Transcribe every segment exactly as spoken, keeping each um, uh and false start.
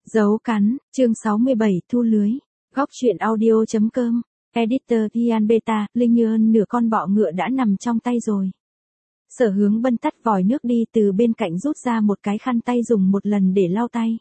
Dấu cắn, chương sáu mươi bảy, thu lưới. Góc truyện audio.com, editor Ian Beta, Linh như ơn nửa con bọ ngựa đã nằm trong tay rồi. Sở Hướng Bân tắt vòi nước đi, từ bên cạnh rút ra một cái khăn tay dùng một lần để lau tay.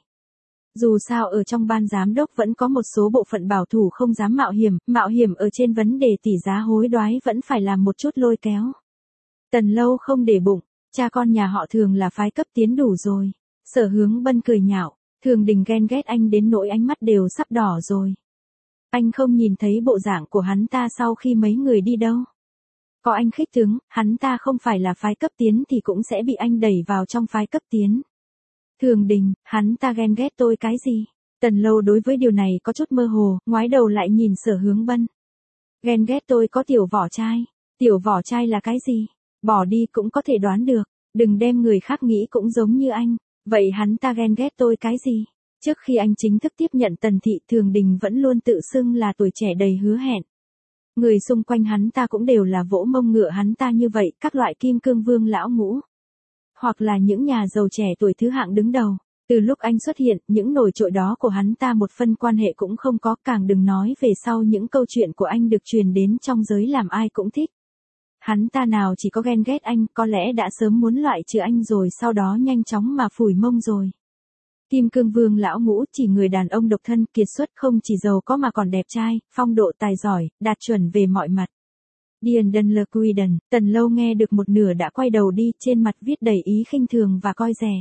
Dù sao ở trong ban giám đốc vẫn có một số bộ phận bảo thủ không dám mạo hiểm, mạo hiểm ở trên vấn đề tỷ giá hối đoái vẫn phải làm một chút lôi kéo. Tần Lâu không để bụng, cha con nhà họ Thường là phái cấp tiến đủ rồi. Sở Hướng Bân cười nhạo, Thường Đình ghen ghét anh đến nỗi ánh mắt đều sắp đỏ rồi. Anh không nhìn thấy bộ dạng của hắn ta sau khi mấy người đi đâu. Có anh khích tướng, hắn ta không phải là phái cấp tiến thì cũng sẽ bị anh đẩy vào trong phái cấp tiến. Thường Đình, hắn ta ghen ghét tôi cái gì? Tần Lâu đối với điều này có chút mơ hồ, ngoái đầu lại nhìn Sở Hướng Bân. Ghen ghét tôi có tiểu vỏ trai. Tiểu vỏ trai là cái gì? Bỏ đi cũng có thể đoán được, đừng đem người khác nghĩ cũng giống như anh. Vậy hắn ta ghen ghét tôi cái gì? Trước khi anh chính thức tiếp nhận Tần Thị, Thường Đình vẫn luôn tự xưng là tuổi trẻ đầy hứa hẹn. Người xung quanh hắn ta cũng đều là vỗ mông ngựa hắn ta như vậy, các loại kim cương vương lão ngũ. Hoặc là những nhà giàu trẻ tuổi thứ hạng đứng đầu. Từ lúc anh xuất hiện, những nổi trội đó của hắn ta một phân quan hệ cũng không có, càng đừng nói về sau những câu chuyện của anh được truyền đến trong giới làm ai cũng thích. Hắn ta nào chỉ có ghen ghét anh, có lẽ đã sớm muốn loại trừ anh rồi sau đó nhanh chóng mà phủi mông rồi. Kim Cương Vương lão ngũ chỉ người đàn ông độc thân, kiệt xuất, không chỉ giàu có mà còn đẹp trai, phong độ tài giỏi, đạt chuẩn về mọi mặt. Điền Đần Lờ Quiden, Tần Lâu nghe được một nửa đã quay đầu đi, trên mặt viết đầy ý khinh thường và coi rẻ.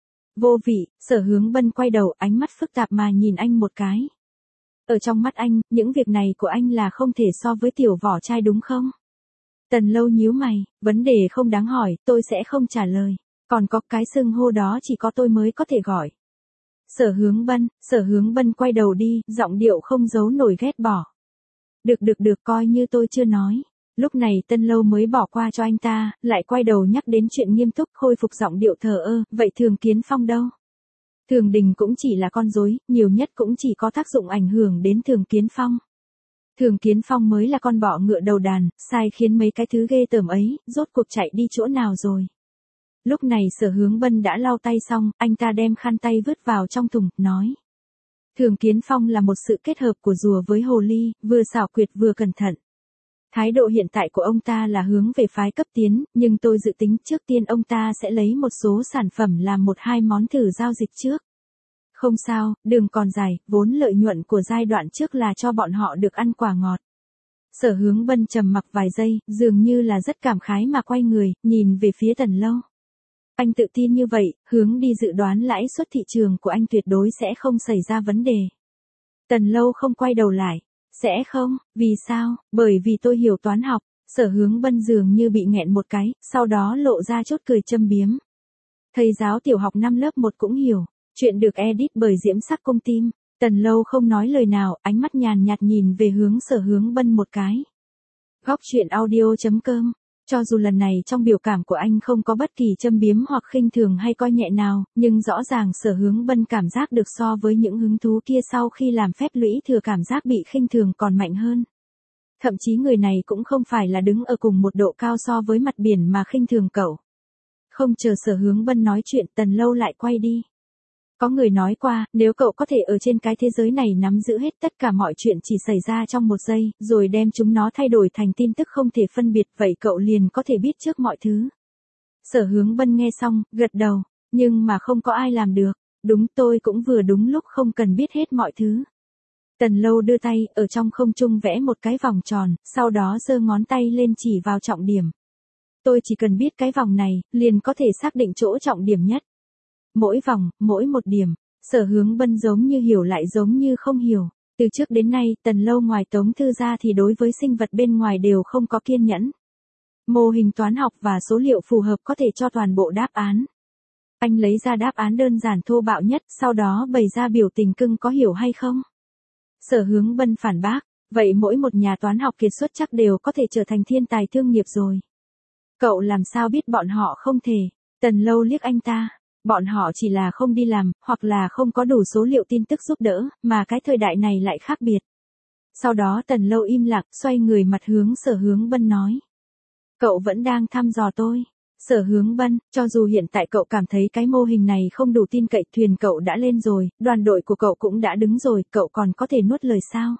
Vô vị, Sở Hướng Bân quay đầu, ánh mắt phức tạp mà nhìn anh một cái. Ở trong mắt anh, những việc này của anh là không thể so với tiểu vỏ trai đúng không? Tần Lâu nhíu mày, vấn đề không đáng hỏi, tôi sẽ không trả lời. Còn có cái xưng hô đó chỉ có tôi mới có thể gọi. Sở Hướng Bân, Sở Hướng Bân quay đầu đi, giọng điệu không giấu nổi ghét bỏ. Được được được, coi như tôi chưa nói. Lúc này Tần Lâu mới bỏ qua cho anh ta, lại quay đầu nhắc đến chuyện nghiêm túc, khôi phục giọng điệu thờ ơ, vậy Thường Kiến Phong đâu? Thường Đình cũng chỉ là con rối, nhiều nhất cũng chỉ có tác dụng ảnh hưởng đến Thường Kiến Phong. Thường Kiến Phong mới là con bọ ngựa đầu đàn, sai khiến mấy cái thứ ghê tởm ấy, rốt cuộc chạy đi chỗ nào rồi. Lúc này Sở Hướng Bân đã lau tay xong, anh ta đem khăn tay vứt vào trong thùng, nói. Thường Kiến Phong là một sự kết hợp của rùa với hồ ly, vừa xảo quyệt vừa cẩn thận. Thái độ hiện tại của ông ta là hướng về phái cấp tiến, nhưng tôi dự tính trước tiên ông ta sẽ lấy một số sản phẩm làm một hai món thử giao dịch trước. Không sao, đường còn dài, vốn lợi nhuận của giai đoạn trước là cho bọn họ được ăn quả ngọt. Sở Hướng Bân trầm mặc vài giây, dường như là rất cảm khái mà quay người, nhìn về phía Tần Lâu. Anh tự tin như vậy, hướng đi dự đoán lãi suất thị trường của anh tuyệt đối sẽ không xảy ra vấn đề. Tần Lâu không quay đầu lại. Sẽ không, vì sao? Bởi vì tôi hiểu toán học. Sở Hướng Bân dường như bị nghẹn một cái, sau đó lộ ra chút cười châm biếm. Thầy giáo tiểu học năm lớp một cũng hiểu. Chuyện được edit bởi Diễm Sắc Cung Tim. Tần Lâu không nói lời nào, ánh mắt nhàn nhạt nhìn về hướng Sở Hướng Bân một cái. Góc truyện audio.com. Cho dù lần này trong biểu cảm của anh không có bất kỳ châm biếm hoặc khinh thường hay coi nhẹ nào, nhưng rõ ràng Sở Hướng Bân cảm giác được so với những hứng thú kia sau khi làm phép lũy thừa cảm giác bị khinh thường còn mạnh hơn. Thậm chí người này cũng không phải là đứng ở cùng một độ cao so với mặt biển mà khinh thường cậu. Không chờ Sở Hướng Bân nói chuyện, Tần Lâu lại quay đi. Có người nói qua, nếu cậu có thể ở trên cái thế giới này nắm giữ hết tất cả mọi chuyện chỉ xảy ra trong một giây, rồi đem chúng nó thay đổi thành tin tức không thể phân biệt, vậy cậu liền có thể biết trước mọi thứ. Sở Hướng Bân nghe xong, gật đầu, nhưng mà không có ai làm được. Đúng, tôi cũng vừa đúng lúc không cần biết hết mọi thứ. Tần Lâu đưa tay, ở trong không trung vẽ một cái vòng tròn, sau đó giơ ngón tay lên chỉ vào trọng điểm. Tôi chỉ cần biết cái vòng này, liền có thể xác định chỗ trọng điểm nhất. Mỗi vòng, mỗi một điểm, Sở Hướng Bân giống như hiểu lại giống như không hiểu. Từ trước đến nay, Tần Lâu ngoài Tống Thư ra thì đối với sinh vật bên ngoài đều không có kiên nhẫn. Mô hình toán học và số liệu phù hợp có thể cho toàn bộ đáp án. Anh lấy ra đáp án đơn giản thô bạo nhất, sau đó bày ra biểu tình cưng có hiểu hay không. Sở Hướng Bân phản bác, vậy mỗi một nhà toán học kiệt xuất chắc đều có thể trở thành thiên tài thương nghiệp rồi. Cậu làm sao biết bọn họ không thể? Tần Lâu liếc anh ta. Bọn họ chỉ là không đi làm, hoặc là không có đủ số liệu tin tức giúp đỡ, mà cái thời đại này lại khác biệt. Sau đó Tần Lâu im lặng, xoay người mặt hướng Sở Hướng Bân nói. Cậu vẫn đang thăm dò tôi. Sở Hướng Bân, cho dù hiện tại cậu cảm thấy cái mô hình này không đủ tin cậy, thuyền cậu đã lên rồi, đoàn đội của cậu cũng đã đứng rồi, cậu còn có thể nuốt lời sao?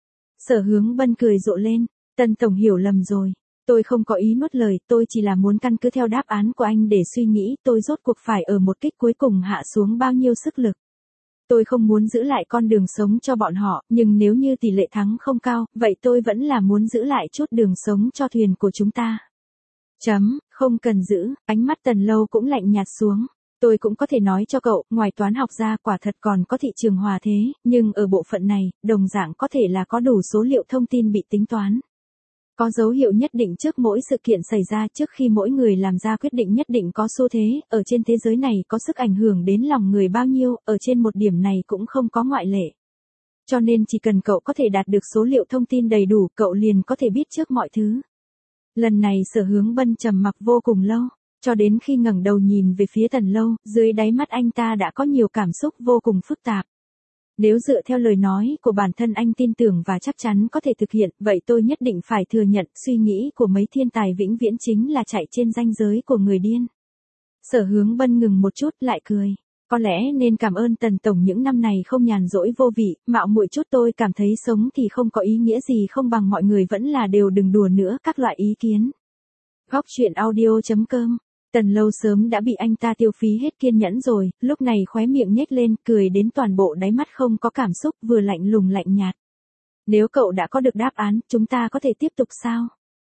Sở Hướng Bân cười rộ lên, Tần tổng hiểu lầm rồi. Tôi không có ý nuốt lời, tôi chỉ là muốn căn cứ theo đáp án của anh để suy nghĩ tôi rốt cuộc phải ở một kích cuối cùng hạ xuống bao nhiêu sức lực. Tôi không muốn giữ lại con đường sống cho bọn họ, nhưng nếu như tỷ lệ thắng không cao, vậy tôi vẫn là muốn giữ lại chút đường sống cho thuyền của chúng ta. Chấm, không cần giữ, ánh mắt Tần Lâu cũng lạnh nhạt xuống. Tôi cũng có thể nói cho cậu, ngoài toán học ra quả thật còn có thị trường hòa thế, nhưng ở bộ phận này, đồng dạng có thể là có đủ số liệu thông tin bị tính toán. Có dấu hiệu nhất định trước mỗi sự kiện xảy ra, trước khi mỗi người làm ra quyết định nhất định có xu thế, ở trên thế giới này có sức ảnh hưởng đến lòng người bao nhiêu, ở trên một điểm này cũng không có ngoại lệ. Cho nên chỉ cần cậu có thể đạt được số liệu thông tin đầy đủ, cậu liền có thể biết trước mọi thứ. Lần này Sở Hướng Bân trầm mặc vô cùng lâu, cho đến khi ngẩng đầu nhìn về phía Tần Lâu, dưới đáy mắt anh ta đã có nhiều cảm xúc vô cùng phức tạp. Nếu dựa theo lời nói của bản thân anh tin tưởng và chắc chắn có thể thực hiện, vậy tôi nhất định phải thừa nhận, suy nghĩ của mấy thiên tài vĩnh viễn chính là chạy trên ranh giới của người điên. Sở Hướng Bân ngừng một chút lại cười. Có lẽ nên cảm ơn Tần tổng những năm này không nhàn rỗi vô vị, mạo muội chút tôi cảm thấy sống thì không có ý nghĩa gì, không bằng mọi người vẫn là đều đừng đùa nữa, các loại ý kiến. Góc truyện audio chấm com. Tần Lâu sớm đã bị anh ta tiêu phí hết kiên nhẫn rồi, lúc này khóe miệng nhếch lên, cười đến toàn bộ đáy mắt không có cảm xúc, vừa lạnh lùng lạnh nhạt. Nếu cậu đã có được đáp án, chúng ta có thể tiếp tục sao?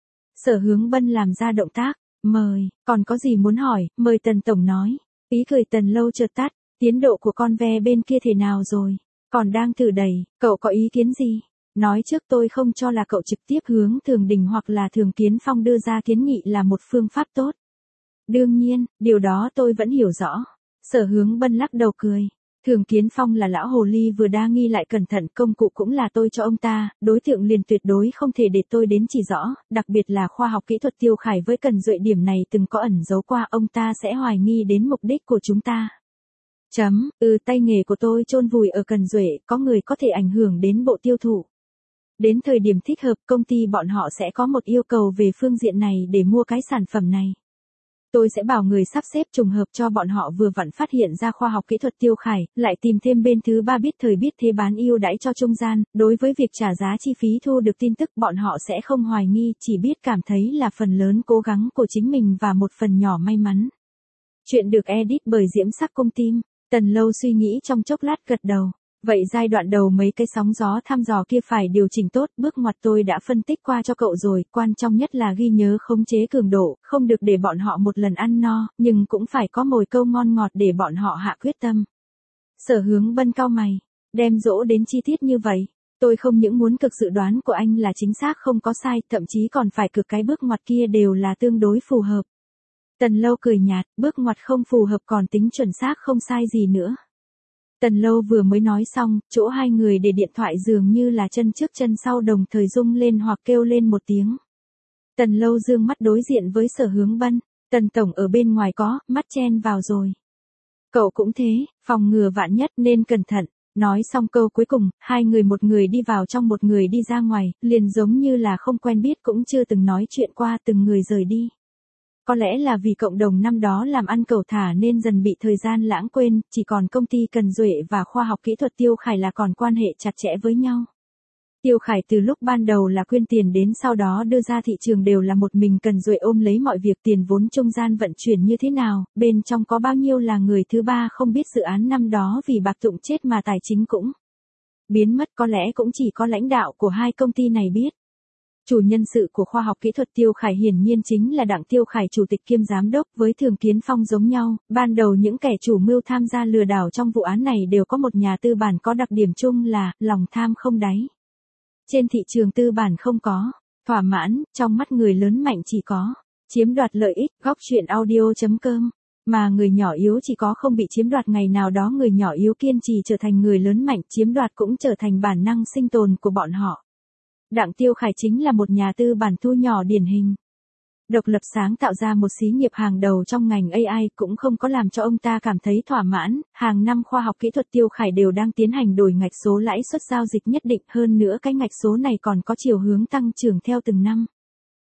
Sở Hướng Bân làm ra động tác, mời, còn có gì muốn hỏi, mời Tần tổng nói. Ý cười Tần Lâu chợt tắt, tiến độ của con ve bên kia thế nào rồi? Còn đang thử đẩy, cậu có ý kiến gì? Nói trước tôi không cho là cậu trực tiếp hướng Thường Đình hoặc là Thường Kiến Phong đưa ra kiến nghị là một phương pháp tốt. Đương nhiên, điều đó tôi vẫn hiểu rõ. Sở Hướng Bân lắc đầu cười. Thường Kiến Phong là lão hồ ly vừa đa nghi lại cẩn thận, công cụ cũng là tôi cho ông ta, đối tượng liền tuyệt đối không thể để tôi đến chỉ rõ, đặc biệt là khoa học kỹ thuật Tiêu Khải với Cần Duệ điểm này từng có ẩn giấu qua, ông ta sẽ hoài nghi đến mục đích của chúng ta. Chấm, ừ tay nghề của tôi chôn vùi ở Cần Duệ, có người có thể ảnh hưởng đến bộ tiêu thụ. Đến thời điểm thích hợp, công ty bọn họ sẽ có một yêu cầu về phương diện này để mua cái sản phẩm này. Tôi sẽ bảo người sắp xếp trùng hợp cho bọn họ vừa vặn phát hiện ra khoa học kỹ thuật Tiêu Khải, lại tìm thêm bên thứ ba biết thời biết thế bán ưu đãi cho trung gian, đối với việc trả giá chi phí thu được tin tức bọn họ sẽ không hoài nghi, chỉ biết cảm thấy là phần lớn cố gắng của chính mình và một phần nhỏ may mắn. Chuyện được edit bởi Diễm Sắc Cung Tim. Tần Lâu suy nghĩ trong chốc lát gật đầu. Vậy giai đoạn đầu mấy cái sóng gió thăm dò kia phải điều chỉnh tốt, bước ngoặt tôi đã phân tích qua cho cậu rồi, quan trọng nhất là ghi nhớ khống chế cường độ, không được để bọn họ một lần ăn no, nhưng cũng phải có mồi câu ngon ngọt để bọn họ hạ quyết tâm. Sở Hướng Bân cau mày, đem dỗ đến chi tiết như vậy, tôi không những muốn cực dự đoán của anh là chính xác không có sai, thậm chí còn phải cực cái bước ngoặt kia đều là tương đối phù hợp. Tần Lâu cười nhạt, bước ngoặt không phù hợp còn tính chuẩn xác không sai gì nữa. Tần Lâu vừa mới nói xong, chỗ hai người để điện thoại dường như là chân trước chân sau đồng thời rung lên hoặc kêu lên một tiếng. Tần Lâu dương mắt đối diện với Sở Hướng Bân, Tần tổng ở bên ngoài có, mắt chen vào rồi. Cậu cũng thế, phòng ngừa vạn nhất nên cẩn thận. Nói xong câu cuối cùng, hai người một người đi vào trong một người đi ra ngoài, liền giống như là không quen biết cũng chưa từng nói chuyện qua, từng người rời đi. Có lẽ là vì cộng đồng năm đó làm ăn cẩu thả nên dần bị thời gian lãng quên, chỉ còn công ty Cần Duệ và khoa học kỹ thuật Tiêu Khải là còn quan hệ chặt chẽ với nhau. Tiêu Khải từ lúc ban đầu là quyên tiền đến sau đó đưa ra thị trường đều là một mình Cần Duệ ôm lấy mọi việc, tiền vốn trung gian vận chuyển như thế nào, bên trong có bao nhiêu là người thứ ba không biết, dự án năm đó vì bạc tụng chết mà tài chính cũng biến mất, có lẽ cũng chỉ có lãnh đạo của hai công ty này biết. Chủ nhân sự của khoa học kỹ thuật Tiêu Khải hiển nhiên chính là Đặng Tiêu Khải, chủ tịch kiêm giám đốc, với Thường Kiến Phong giống nhau, ban đầu những kẻ chủ mưu tham gia lừa đảo trong vụ án này đều có một nhà tư bản có đặc điểm chung là lòng tham không đáy. Trên thị trường tư bản không có thỏa mãn, trong mắt người lớn mạnh chỉ có chiếm đoạt lợi ích. Góc truyện audio chấm com. Mà người nhỏ yếu chỉ có không bị chiếm đoạt, ngày nào đó người nhỏ yếu kiên trì trở thành người lớn mạnh, chiếm đoạt cũng trở thành bản năng sinh tồn của bọn họ. Đặng Tiêu Khải chính là một nhà tư bản thu nhỏ điển hình. Độc lập sáng tạo ra một xí nghiệp hàng đầu trong ngành a i cũng không có làm cho ông ta cảm thấy thỏa mãn, hàng năm khoa học kỹ thuật Tiêu Khải đều đang tiến hành đổi ngạch số lãi suất giao dịch nhất định, hơn nữa cái ngạch số này còn có chiều hướng tăng trưởng theo từng năm.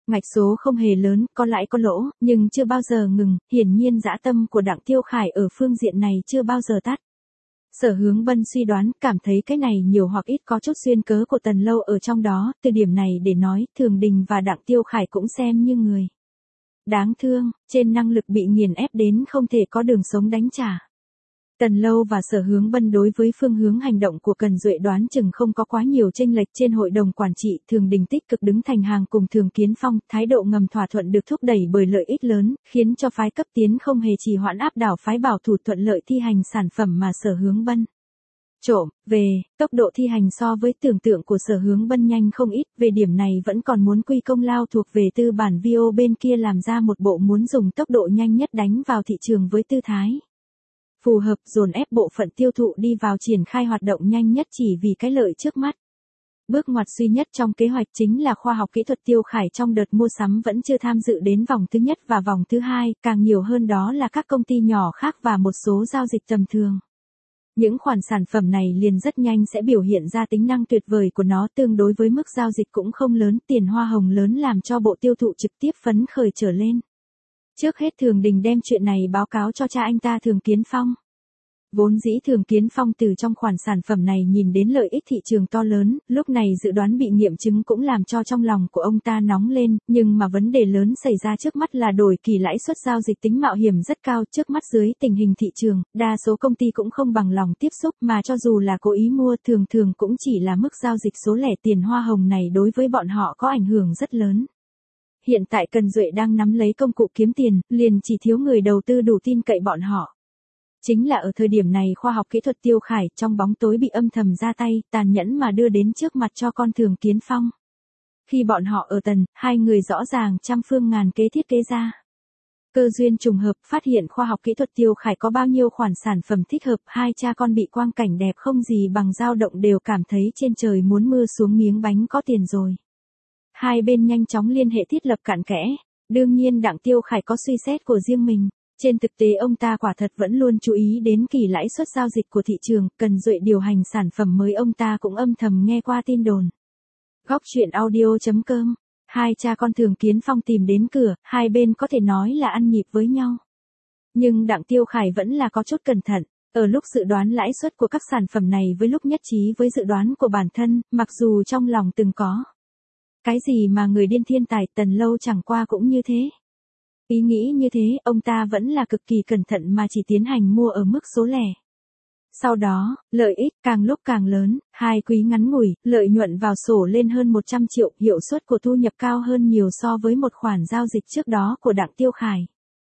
Ngạch số không hề lớn, có lãi có lỗ, nhưng chưa bao giờ ngừng, hiển nhiên dã tâm của Đặng Tiêu Khải ở phương diện này chưa bao giờ tắt. Sở Hướng Bân suy đoán, cảm thấy cái này nhiều hoặc ít có chút xuyên cớ của Tần Lâu ở trong đó, từ điểm này để nói, Thường Đình và Đặng Tiêu Khải cũng xem như người đáng thương, trên năng lực bị nghiền ép đến không thể có đường sống đánh trả. Tần Lâu và Sở Hướng Bân đối với phương hướng hành động của Cần Duệ đoán chừng không có quá nhiều chênh lệch. Trên hội đồng quản trị, Thường Đình tích cực đứng thành hàng cùng Thường Kiến Phong, thái độ ngầm thỏa thuận được thúc đẩy bởi lợi ích lớn, khiến cho phái cấp tiến không hề trì hoãn áp đảo phái bảo thủ thuận lợi thi hành sản phẩm mà Sở Hướng Bân trộm về. Tốc độ thi hành so với tưởng tượng của Sở Hướng Bân nhanh không ít, về điểm này vẫn còn muốn quy công lao thuộc về tư bản vê o bên kia làm ra một bộ muốn dùng tốc độ nhanh nhất đánh vào thị trường với tư thái phù hợp, dồn ép bộ phận tiêu thụ đi vào triển khai hoạt động nhanh nhất chỉ vì cái lợi trước mắt. Bước ngoặt duy nhất trong kế hoạch chính là khoa học kỹ thuật. Tiêu Khải trong đợt mua sắm vẫn chưa tham dự đến vòng thứ nhất và vòng thứ hai, càng nhiều hơn đó là các công ty nhỏ khác và một số giao dịch tầm thường. Những khoản sản phẩm này liền rất nhanh sẽ biểu hiện ra tính năng tuyệt vời của nó, tương đối với mức giao dịch cũng không lớn, tiền hoa hồng lớn làm cho bộ tiêu thụ trực tiếp phấn khởi trở lên. Trước hết Thường Đình đem chuyện này báo cáo cho cha anh ta Thường Kiến Phong. Vốn dĩ Thường Kiến Phong từ trong khoản sản phẩm này nhìn đến lợi ích thị trường to lớn, lúc này dự đoán bị nghiệm chứng cũng làm cho trong lòng của ông ta nóng lên, nhưng mà vấn đề lớn xảy ra trước mắt là đổi kỳ lãi suất giao dịch tính mạo hiểm rất cao. Trước mắt dưới tình hình thị trường, đa số công ty cũng không bằng lòng tiếp xúc, mà cho dù là cố ý mua thường thường cũng chỉ là mức giao dịch số lẻ. Tiền hoa hồng này đối với bọn họ có ảnh hưởng rất lớn. Hiện tại Cần Duệ đang nắm lấy công cụ kiếm tiền, liền chỉ thiếu người đầu tư đủ tin cậy bọn họ. Chính là ở thời điểm này khoa học kỹ thuật Tiêu Khải trong bóng tối bị âm thầm ra tay, tàn nhẫn mà đưa đến trước mặt cho con Thường Kiến Phong. Khi bọn họ ở tần, hai người rõ ràng trăm phương ngàn kế thiết kế ra. Cơ duyên trùng hợp phát hiện khoa học kỹ thuật Tiêu Khải có bao nhiêu khoản sản phẩm thích hợp, hai cha con bị quang cảnh đẹp không gì bằng dao động đều cảm thấy trên trời muốn mưa xuống miếng bánh có tiền rồi. Hai bên nhanh chóng liên hệ thiết lập cặn kẽ, đương nhiên Đặng Tiêu Khải có suy xét của riêng mình. Trên thực tế ông ta quả thật vẫn luôn chú ý đến kỳ lãi suất giao dịch của thị trường, Cần Duệ điều hành sản phẩm mới ông ta cũng âm thầm nghe qua tin đồn. Góc truyện audio chấm com, hai cha con Thường Kiến Phong tìm đến cửa, hai bên có thể nói là ăn nhịp với nhau. Nhưng Đặng Tiêu Khải vẫn là có chút cẩn thận, ở lúc dự đoán lãi suất của các sản phẩm này với lúc nhất trí với dự đoán của bản thân, mặc dù trong lòng từng có cái gì mà người điên thiên tài. Tần Lâu chẳng qua cũng như thế. Ý nghĩ như thế, ông ta vẫn là cực kỳ cẩn thận mà chỉ tiến hành mua ở mức số lẻ. Sau đó, lợi ích càng lúc càng lớn, hai quý ngắn ngủi, lợi nhuận vào sổ lên hơn một trăm triệu, hiệu suất của thu nhập cao hơn nhiều so với một khoản giao dịch trước đó của Đặng Tiêu Khải.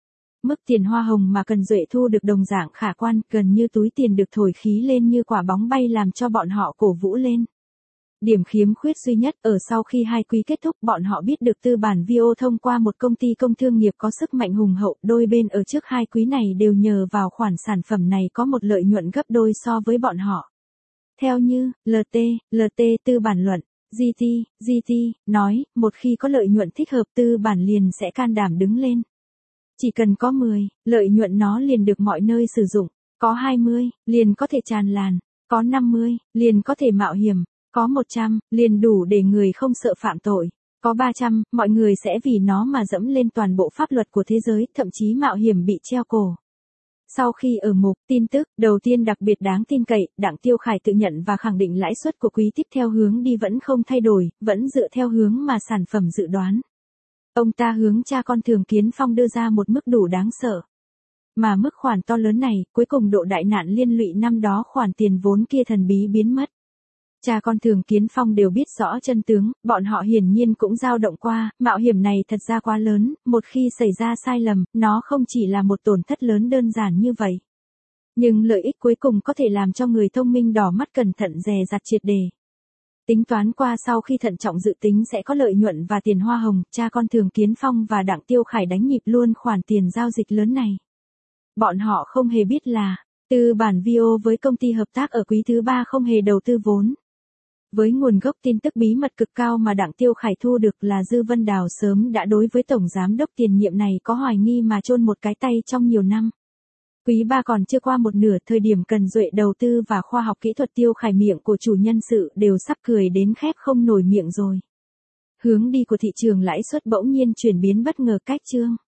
Mức tiền hoa hồng mà Cần Duệ thu được đồng dạng khả quan, gần như túi tiền được thổi khí lên như quả bóng bay làm cho bọn họ cổ vũ lên. Điểm khiếm khuyết duy nhất ở sau khi hai quý kết thúc, bọn họ biết được tư bản vê o thông qua một công ty công thương nghiệp có sức mạnh hùng hậu, đôi bên ở trước hai quý này đều nhờ vào khoản sản phẩm này có một lợi nhuận gấp đôi so với bọn họ. Theo như lờ tê, lờ tê tư bản luận, giê tê, giê tê, nói, một khi có lợi nhuận thích hợp tư bản liền sẽ can đảm đứng lên. Chỉ cần có mười, lợi nhuận nó liền được mọi nơi sử dụng, có hai mươi, liền có thể tràn lan, có năm mươi, liền có thể mạo hiểm. Có một trăm, liền đủ để người không sợ phạm tội. Có ba trăm, mọi người sẽ vì nó mà dẫm lên toàn bộ pháp luật của thế giới, thậm chí mạo hiểm bị treo cổ. Sau khi ở mục tin tức đầu tiên đặc biệt đáng tin cậy, Đặng Tiêu Khải tự nhận và khẳng định lãi suất của quý tiếp theo hướng đi vẫn không thay đổi, vẫn dựa theo hướng mà sản phẩm dự đoán. Ông ta hướng cha con Thường Kiến Phong đưa ra một mức đủ đáng sợ. Mà mức khoản to lớn này, cuối cùng độ đại nạn liên lụy năm đó khoản tiền vốn kia thần bí biến mất. Cha con Thường Kiến Phong đều biết rõ chân tướng, bọn họ hiển nhiên cũng dao động qua, mạo hiểm này thật ra quá lớn, một khi xảy ra sai lầm, nó không chỉ là một tổn thất lớn đơn giản như vậy. Nhưng lợi ích cuối cùng có thể làm cho người thông minh đỏ mắt cẩn thận dè dặt triệt đề. Tính toán qua sau khi thận trọng dự tính sẽ có lợi nhuận và tiền hoa hồng, cha con Thường Kiến Phong và Đặng Tiêu Khải đánh nhịp luôn khoản tiền giao dịch lớn này. Bọn họ không hề biết là, tư bản vê o với công ty hợp tác ở quý thứ ba không hề đầu tư vốn. Với nguồn gốc tin tức bí mật cực cao mà Đặng Tiêu Khải thu được là Dư Vân Đào sớm đã đối với tổng giám đốc tiền nhiệm này có hoài nghi mà chôn một cái tay trong nhiều năm. Quý ba còn chưa qua một nửa, thời điểm Cần Duệ đầu tư và khoa học kỹ thuật Tiêu Khải miệng của chủ nhân sự đều sắp cười đến khép không nổi miệng rồi. Hướng đi của thị trường lãi suất bỗng nhiên chuyển biến bất ngờ cách chương.